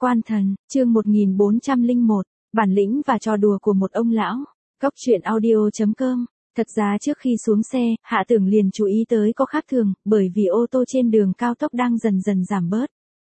Quan thần, chương 1401, bản lĩnh và trò đùa của một ông lão. Góc truyện audio.com. Thật ra trước khi xuống xe, Hạ Tưởng liền chú ý tới có khác thường, bởi vì ô tô trên đường cao tốc đang dần dần giảm bớt.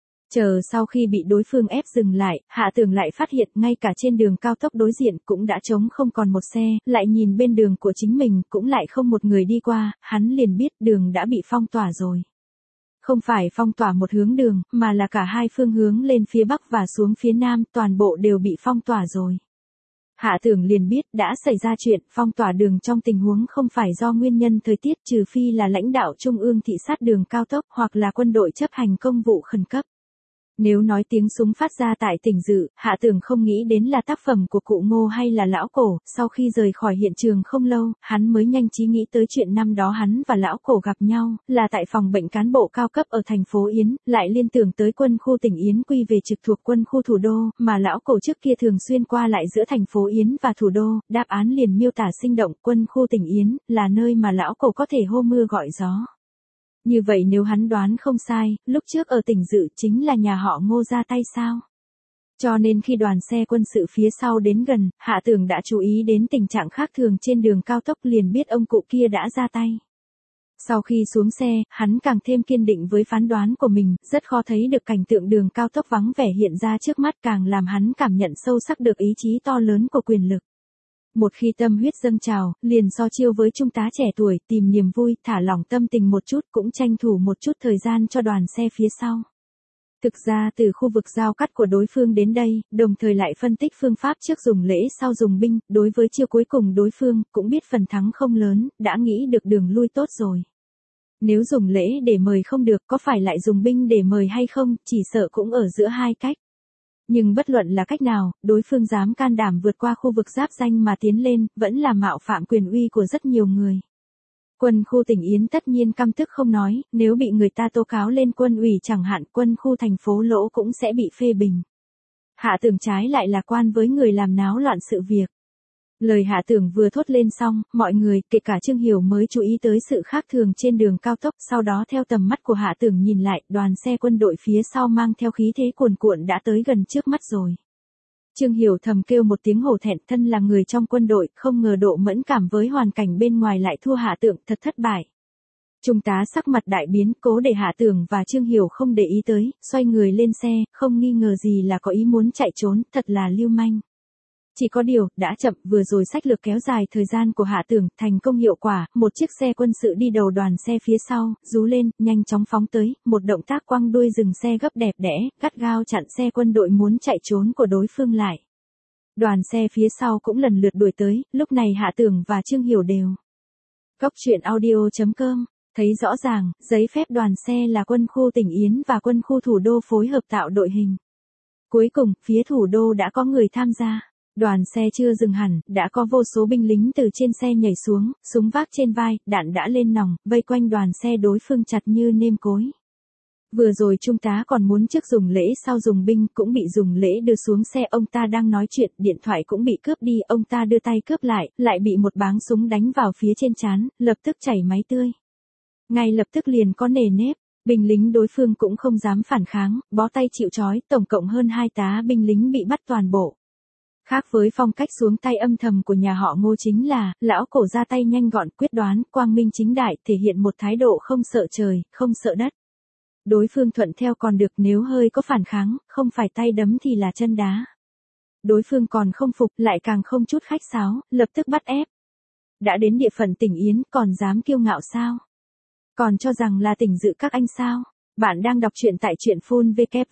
Chờ sau khi bị đối phương ép dừng lại, Hạ Tưởng lại phát hiện ngay cả trên đường cao tốc đối diện cũng đã trống không còn một xe, lại nhìn bên đường của chính mình cũng lại không một người đi qua, hắn liền biết đường đã bị phong tỏa rồi. Không phải phong tỏa một hướng đường, mà là cả hai phương hướng lên phía bắc và xuống phía nam, toàn bộ đều bị phong tỏa rồi. Hạ Tưởng liền biết đã xảy ra chuyện phong tỏa đường trong tình huống không phải do nguyên nhân thời tiết, trừ phi là lãnh đạo trung ương thị sát đường cao tốc hoặc là quân đội chấp hành công vụ khẩn cấp. Nếu nói tiếng súng phát ra tại tỉnh Dự, Hạ Tưởng không nghĩ đến là tác phẩm của cụ Ngô hay là lão Cổ, sau khi rời khỏi hiện trường không lâu, hắn mới nhanh trí nghĩ tới chuyện năm đó hắn và lão Cổ gặp nhau, là tại phòng bệnh cán bộ cao cấp ở thành phố Yến, lại liên tưởng tới quân khu tỉnh Yến quy về trực thuộc quân khu thủ đô, mà lão Cổ trước kia thường xuyên qua lại giữa thành phố Yến và thủ đô, đáp án liền miêu tả sinh động, quân khu tỉnh Yến, là nơi mà lão Cổ có thể hô mưa gọi gió. Như vậy nếu hắn đoán không sai, lúc trước ở tỉnh Dự chính là nhà họ Ngô ra tay sao? Cho nên khi đoàn xe quân sự phía sau đến gần, Hạ Tưởng đã chú ý đến tình trạng khác thường trên đường cao tốc, liền biết ông cụ kia đã ra tay. Sau khi xuống xe, hắn càng thêm kiên định với phán đoán của mình, rất khó thấy được cảnh tượng đường cao tốc vắng vẻ hiện ra trước mắt, càng làm hắn cảm nhận sâu sắc được ý chí to lớn của quyền lực. Một khi tâm huyết dâng trào, liền so chiêu với trung tá trẻ tuổi, tìm niềm vui, thả lỏng tâm tình một chút, cũng tranh thủ một chút thời gian cho đoàn xe phía sau. Thực ra từ khu vực giao cắt của đối phương đến đây, đồng thời lại phân tích phương pháp trước dùng lễ sau dùng binh, đối với chiêu cuối cùng đối phương, cũng biết phần thắng không lớn, đã nghĩ được đường lui tốt rồi. Nếu dùng lễ để mời không được, có phải lại dùng binh để mời hay không, chỉ sợ cũng ở giữa hai cách. Nhưng bất luận là cách nào, đối phương dám can đảm vượt qua khu vực giáp ranh mà tiến lên, vẫn là mạo phạm quyền uy của rất nhiều người. Quân khu tỉnh Yến tất nhiên căm tức không nói, nếu bị người ta tố cáo lên quân ủy chẳng hạn, quân khu thành phố Lỗ cũng sẽ bị phê bình. Hạ Tưởng trái lại lạc quan với người làm náo loạn sự việc. Lời Hạ Tưởng vừa thốt lên xong, mọi người, kể cả Trương Hiểu mới chú ý tới sự khác thường trên đường cao tốc, sau đó theo tầm mắt của Hạ Tưởng nhìn lại, đoàn xe quân đội phía sau mang theo khí thế cuồn cuộn đã tới gần trước mắt rồi. Trương Hiểu thầm kêu một tiếng hổ thẹn, thân là người trong quân đội, không ngờ độ mẫn cảm với hoàn cảnh bên ngoài lại thua Hạ Tưởng, thật thất bại. Trung tá sắc mặt đại biến, cố để Hạ Tưởng và Trương Hiểu không để ý tới, xoay người lên xe, không nghi ngờ gì là có ý muốn chạy trốn, thật là lưu manh. Chỉ có điều, đã chậm, vừa rồi sách lược kéo dài thời gian của Hạ Tưởng, thành công hiệu quả, một chiếc xe quân sự đi đầu đoàn xe phía sau, rú lên, nhanh chóng phóng tới, một động tác quăng đuôi dừng xe gấp đẹp đẽ, gắt gao chặn xe quân đội muốn chạy trốn của đối phương lại. Đoàn xe phía sau cũng lần lượt đuổi tới, lúc này Hạ Tưởng và Trương Hiểu đều. Góc truyện audio.com, thấy rõ ràng, giấy phép đoàn xe là quân khu tỉnh Yến và quân khu thủ đô phối hợp tạo đội hình. Cuối cùng, phía thủ đô đã có người tham gia. Đoàn xe chưa dừng hẳn, đã có vô số binh lính từ trên xe nhảy xuống, súng vác trên vai, đạn đã lên nòng, vây quanh đoàn xe đối phương chặt như nêm cối. Vừa rồi trung tá còn muốn trước dùng lễ sau dùng binh, cũng bị dùng lễ đưa xuống xe, ông ta đang nói chuyện, điện thoại cũng bị cướp đi, ông ta đưa tay cướp lại bị một báng súng đánh vào phía trên trán, lập tức chảy máu tươi. Ngay lập tức liền có nề nếp. Binh lính đối phương cũng không dám phản kháng, bó tay chịu trói, tổng cộng hơn 2 tá binh lính bị bắt toàn bộ. Khác với phong cách xuống tay âm thầm của nhà họ Ngô chính là, lão Cổ ra tay nhanh gọn, quyết đoán, quang minh chính đại, thể hiện một thái độ không sợ trời, không sợ đất. Đối phương thuận theo còn được, nếu hơi có phản kháng, không phải tay đấm thì là chân đá. Đối phương còn không phục, lại càng không chút khách sáo, lập tức bắt ép. Đã đến địa phận tỉnh Yến, còn dám kiêu ngạo sao? Còn cho rằng là tỉnh Dự các anh sao? Bạn đang đọc truyện tại truyện phun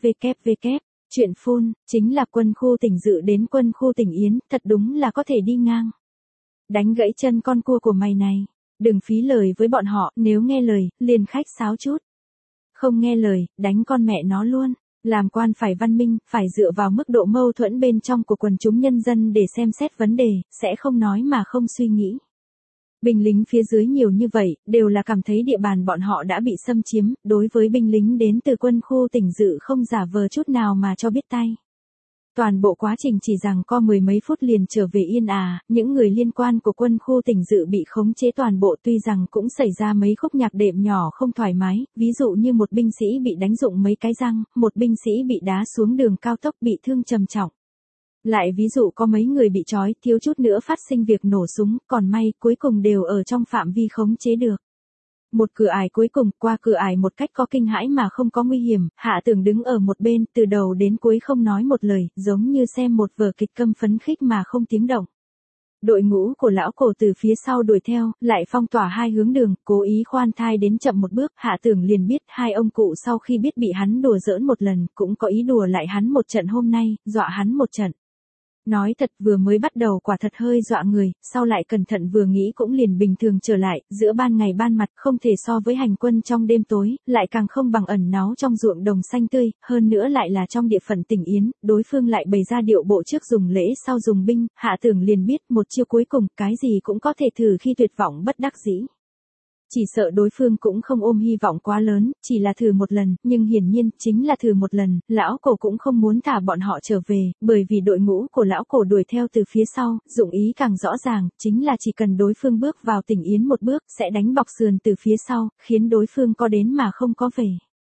www. Truyện phun, chính là quân khu tỉnh Dự đến quân khu tỉnh Yến, thật đúng là có thể đi ngang. Đánh gãy chân con cua của mày này. Đừng phí lời với bọn họ, nếu nghe lời, liền khách sáo chút. Không nghe lời, đánh con mẹ nó luôn. Làm quan phải văn minh, phải dựa vào mức độ mâu thuẫn bên trong của quần chúng nhân dân để xem xét vấn đề, sẽ không nói mà không suy nghĩ. Binh lính phía dưới nhiều như vậy, đều là cảm thấy địa bàn bọn họ đã bị xâm chiếm, đối với binh lính đến từ quân khu tỉnh Dự không giả vờ chút nào mà cho biết tay. Toàn bộ quá trình chỉ rằng có mười mấy phút liền trở về yên những người liên quan của quân khu tỉnh dự bị khống chế toàn bộ, tuy rằng cũng xảy ra mấy khúc nhạc đệm nhỏ không thoải mái, ví dụ như một binh sĩ bị đánh rụng mấy cái răng, một binh sĩ bị đá xuống đường cao tốc bị thương trầm trọng. Lại ví dụ có mấy người bị trói, thiếu chút nữa phát sinh việc nổ súng, còn may cuối cùng đều ở trong phạm vi khống chế được. Một cửa ải cuối cùng, qua cửa ải một cách có kinh hãi mà không có nguy hiểm, Hạ Tưởng đứng ở một bên, từ đầu đến cuối không nói một lời, giống như xem một vở kịch câm phấn khích mà không tiếng động. Đội ngũ của lão cổ từ phía sau đuổi theo, lại phong tỏa hai hướng đường, cố ý khoan thai đến chậm một bước, Hạ Tưởng liền biết hai ông cụ sau khi biết bị hắn đùa giỡn một lần, cũng có ý đùa lại hắn một trận hôm nay, dọa hắn một trận. Nói thật vừa mới bắt đầu quả thật hơi dọa người, sau lại cẩn thận vừa nghĩ cũng liền bình thường trở lại, giữa ban ngày ban mặt không thể so với hành quân trong đêm tối, lại càng không bằng ẩn náu trong ruộng đồng xanh tươi, hơn nữa lại là trong địa phận tỉnh Yến, đối phương lại bày ra điệu bộ trước dùng lễ sau dùng binh, Hạ Tưởng liền biết một chiêu cuối cùng, cái gì cũng có thể thử khi tuyệt vọng bất đắc dĩ. Chỉ sợ đối phương cũng không ôm hy vọng quá lớn, chỉ là thử một lần, nhưng hiển nhiên, chính là thử một lần, lão cổ cũng không muốn thả bọn họ trở về, bởi vì đội ngũ của lão cổ đuổi theo từ phía sau, dụng ý càng rõ ràng, chính là chỉ cần đối phương bước vào tỉnh Yến một bước, sẽ đánh bọc sườn từ phía sau, khiến đối phương có đến mà không có về.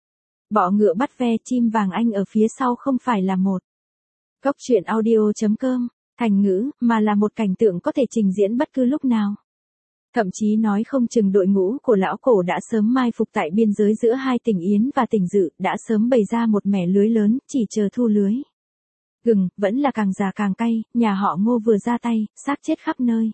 Bọ ngựa bắt ve, chim vàng anh ở phía sau không phải là một Cốc truyện audio.com, thành ngữ, mà là một cảnh tượng có thể trình diễn bất cứ lúc nào. Thậm chí nói không chừng đội ngũ của lão cổ đã sớm mai phục tại biên giới giữa hai tỉnh Yến và tỉnh Dự, đã sớm bày ra một mẻ lưới lớn, chỉ chờ thu lưới. Gừng, vẫn là càng già càng cay, nhà họ Ngô vừa ra tay, xác chết khắp nơi.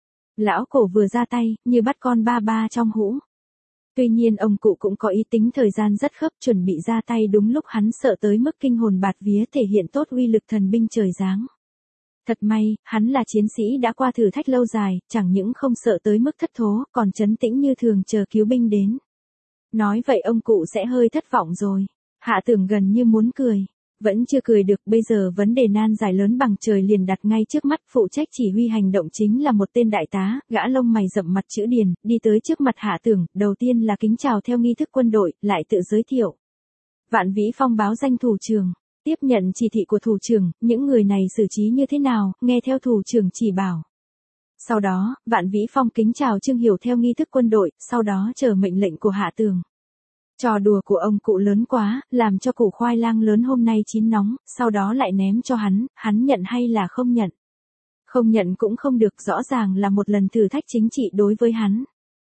Lão cổ vừa ra tay, như bắt con ba ba trong hũ. Tuy nhiên ông cụ cũng có ý tính thời gian rất khớp, chuẩn bị ra tay đúng lúc hắn sợ tới mức kinh hồn bạt vía, thể hiện tốt uy lực thần binh trời giáng. Thật may, hắn là chiến sĩ đã qua thử thách lâu dài, chẳng những không sợ tới mức thất thố, còn trấn tĩnh như thường chờ cứu binh đến. Nói vậy ông cụ sẽ hơi thất vọng rồi. Hạ Tưởng gần như muốn cười. Vẫn chưa cười được, bây giờ vấn đề nan giải lớn bằng trời liền đặt ngay trước mắt, phụ trách chỉ huy hành động chính là một tên đại tá, gã lông mày rậm mặt chữ Điền, đi tới trước mặt Hạ Tưởng, đầu tiên là kính chào theo nghi thức quân đội, lại tự giới thiệu. Vạn Vĩ Phong báo danh thủ trưởng. Tiếp nhận chỉ thị của thủ trưởng, những người này xử trí như thế nào, nghe theo thủ trưởng chỉ bảo. Sau đó, Vạn Vĩ Phong kính chào Trương Hiểu theo nghi thức quân đội, sau đó chờ mệnh lệnh của Hạ Tưởng. Trò đùa của ông cụ lớn quá, làm cho củ khoai lang lớn hôm nay chín nóng, sau đó lại ném cho hắn nhận hay là không nhận? Không nhận cũng không được, rõ ràng là một lần thử thách chính trị đối với hắn.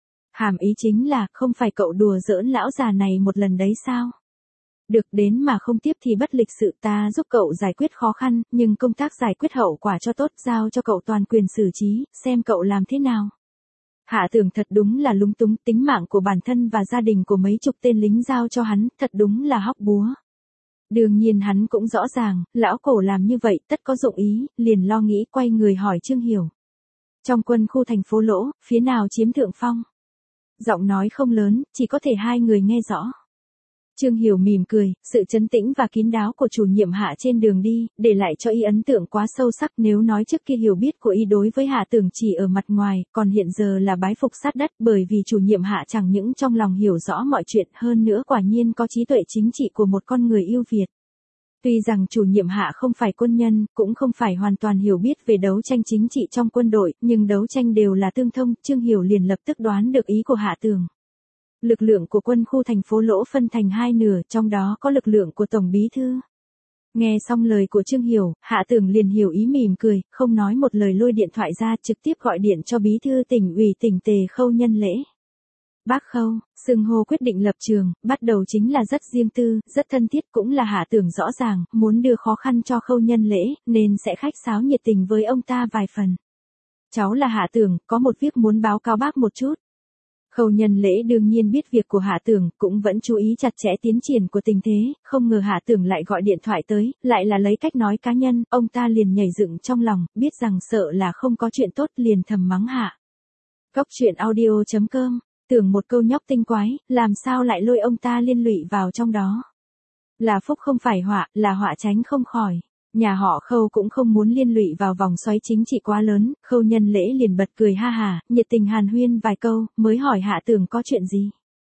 Hàm ý chính là, không phải cậu đùa giỡn lão già này một lần đấy sao? Được, đến mà không tiếp thì bất lịch sự, ta giúp cậu giải quyết khó khăn, nhưng công tác giải quyết hậu quả cho tốt, giao cho cậu toàn quyền xử trí, xem cậu làm thế nào. Hạ Tưởng thật đúng là lúng túng, tính mạng của bản thân và gia đình của mấy chục tên lính giao cho hắn, thật đúng là hóc búa. Đương nhiên hắn cũng rõ ràng, lão cổ làm như vậy tất có dụng ý, liền lo nghĩ quay người hỏi Trương Hiểu. Trong quân khu thành phố Lỗ, phía nào chiếm thượng phong? Giọng nói không lớn, chỉ có thể hai người nghe rõ. Trương Hiểu mỉm cười, sự trấn tĩnh và kín đáo của chủ nhiệm Hạ trên đường đi, để lại cho y ấn tượng quá sâu sắc, nếu nói trước kia hiểu biết của y đối với Hạ Tưởng chỉ ở mặt ngoài, còn hiện giờ là bái phục sát đất, bởi vì chủ nhiệm Hạ chẳng những trong lòng hiểu rõ mọi chuyện, hơn nữa quả nhiên có trí tuệ chính trị của một con người ưu việt. Tuy rằng chủ nhiệm Hạ không phải quân nhân, cũng không phải hoàn toàn hiểu biết về đấu tranh chính trị trong quân đội, nhưng đấu tranh đều là tương thông, Trương Hiểu liền lập tức đoán được ý của Hạ Tưởng. Lực lượng của quân khu thành phố Lỗ phân thành hai nửa, trong đó có lực lượng của Tổng Bí Thư. Nghe xong lời của Trương Hiểu, Hạ Tưởng liền hiểu ý, mỉm cười, không nói một lời lôi điện thoại ra, trực tiếp gọi điện cho Bí Thư tỉnh ủy tỉnh Tề Khâu Nhân Lễ. Bác Khâu, xưng hô quyết định lập trường, bắt đầu chính là rất riêng tư, rất thân thiết, cũng là Hạ Tưởng rõ ràng, muốn đưa khó khăn cho Khâu Nhân Lễ, nên sẽ khách sáo nhiệt tình với ông ta vài phần. Cháu là Hạ Tưởng, có một việc muốn báo cáo bác một chút. Khâu Nhân Lễ đương nhiên biết việc của Hạ Tưởng, cũng vẫn chú ý chặt chẽ tiến triển của tình thế, không ngờ Hạ Tưởng lại gọi điện thoại tới, lại là lấy cách nói cá nhân, ông ta liền nhảy dựng trong lòng, biết rằng sợ là không có chuyện tốt, liền thầm mắng Hạ. Cốc truyện audio.com, tưởng một câu nhóc tinh quái, làm sao lại lôi ông ta liên lụy vào trong đó. Là phúc không phải họa, là họa tránh không khỏi. Nhà họ Khâu cũng không muốn liên lụy vào vòng xoáy chính trị quá lớn, Khâu Nhân Lễ liền bật cười ha hà, nhiệt tình hàn huyên vài câu, mới hỏi Hạ Tưởng có chuyện gì.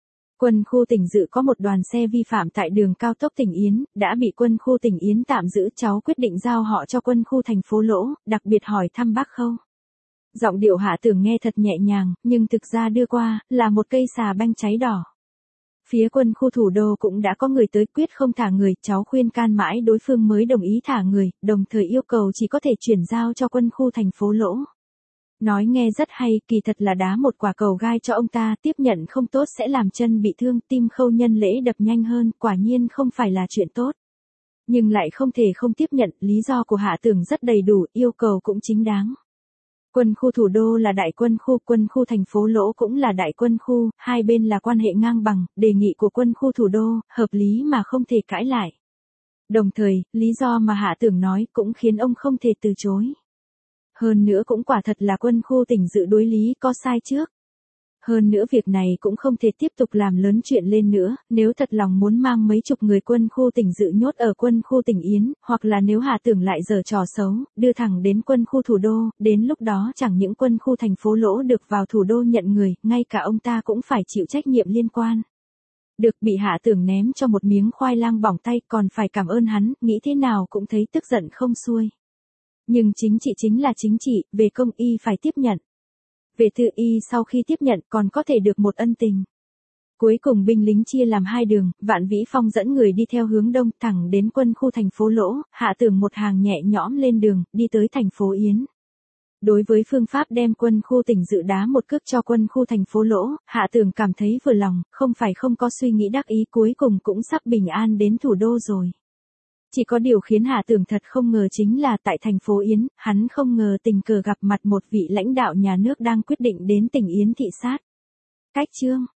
Quân khu Tỉnh Dự có một đoàn xe vi phạm tại đường cao tốc Tỉnh Yến, đã bị quân khu Tỉnh Yến tạm giữ, cháu quyết định giao họ cho quân khu thành phố Lỗ, đặc biệt hỏi thăm bác Khâu. Giọng điệu Hạ Tưởng nghe thật nhẹ nhàng, nhưng thực ra đưa qua, là một cây xà banh cháy đỏ. Phía quân khu thủ đô cũng đã có người tới quyết không thả người, cháu khuyên can mãi đối phương mới đồng ý thả người, đồng thời yêu cầu chỉ có thể chuyển giao cho quân khu thành phố Lỗ. Nói nghe rất hay, kỳ thật là đá một quả cầu gai cho ông ta, tiếp nhận không tốt sẽ làm chân bị thương, tim Khâu Nhân Lễ đập nhanh hơn, quả nhiên không phải là chuyện tốt. Nhưng lại không thể không tiếp nhận, lý do của Hạ Tưởng rất đầy đủ, yêu cầu cũng chính đáng. Quân khu thủ đô là đại quân khu thành phố Lỗ cũng là đại quân khu, hai bên là quan hệ ngang bằng, đề nghị của quân khu thủ đô, hợp lý mà không thể cãi lại. Đồng thời, lý do mà Hạ Tưởng nói cũng khiến ông không thể từ chối. Hơn nữa cũng quả thật là quân khu Tỉnh Dự đối lý có sai trước. Hơn nữa việc này cũng không thể tiếp tục làm lớn chuyện lên nữa, nếu thật lòng muốn mang mấy chục người quân khu Tỉnh Dự nhốt ở quân khu Tỉnh Yến, hoặc là nếu Hạ Tưởng lại giở trò xấu, đưa thẳng đến quân khu thủ đô, đến lúc đó chẳng những quân khu thành phố Lỗ được vào thủ đô nhận người, ngay cả ông ta cũng phải chịu trách nhiệm liên quan. Được bị Hạ Tưởng ném cho một miếng khoai lang bỏng tay còn phải cảm ơn hắn, nghĩ thế nào cũng thấy tức giận không xuôi. Nhưng chính trị chính là chính trị, về công y phải tiếp nhận. Về tư y sau khi tiếp nhận còn có thể được một ân tình. Cuối cùng binh lính chia làm hai đường, Vạn Vĩ Phong dẫn người đi theo hướng đông thẳng đến quân khu thành phố Lỗ, Hạ Tưởng một hàng nhẹ nhõm lên đường, đi tới thành phố Yến. Đối với phương pháp đem quân khu Tỉnh Dự đá một cước cho quân khu thành phố Lỗ, Hạ Tưởng cảm thấy vừa lòng, không phải không có suy nghĩ đắc ý, cuối cùng cũng sắp bình an đến thủ đô rồi. Chỉ có điều khiến Hạ Tưởng thật không ngờ chính là tại thành phố Yến, hắn không ngờ tình cờ gặp mặt một vị lãnh đạo nhà nước đang quyết định đến tỉnh Yến thị sát. Cách chương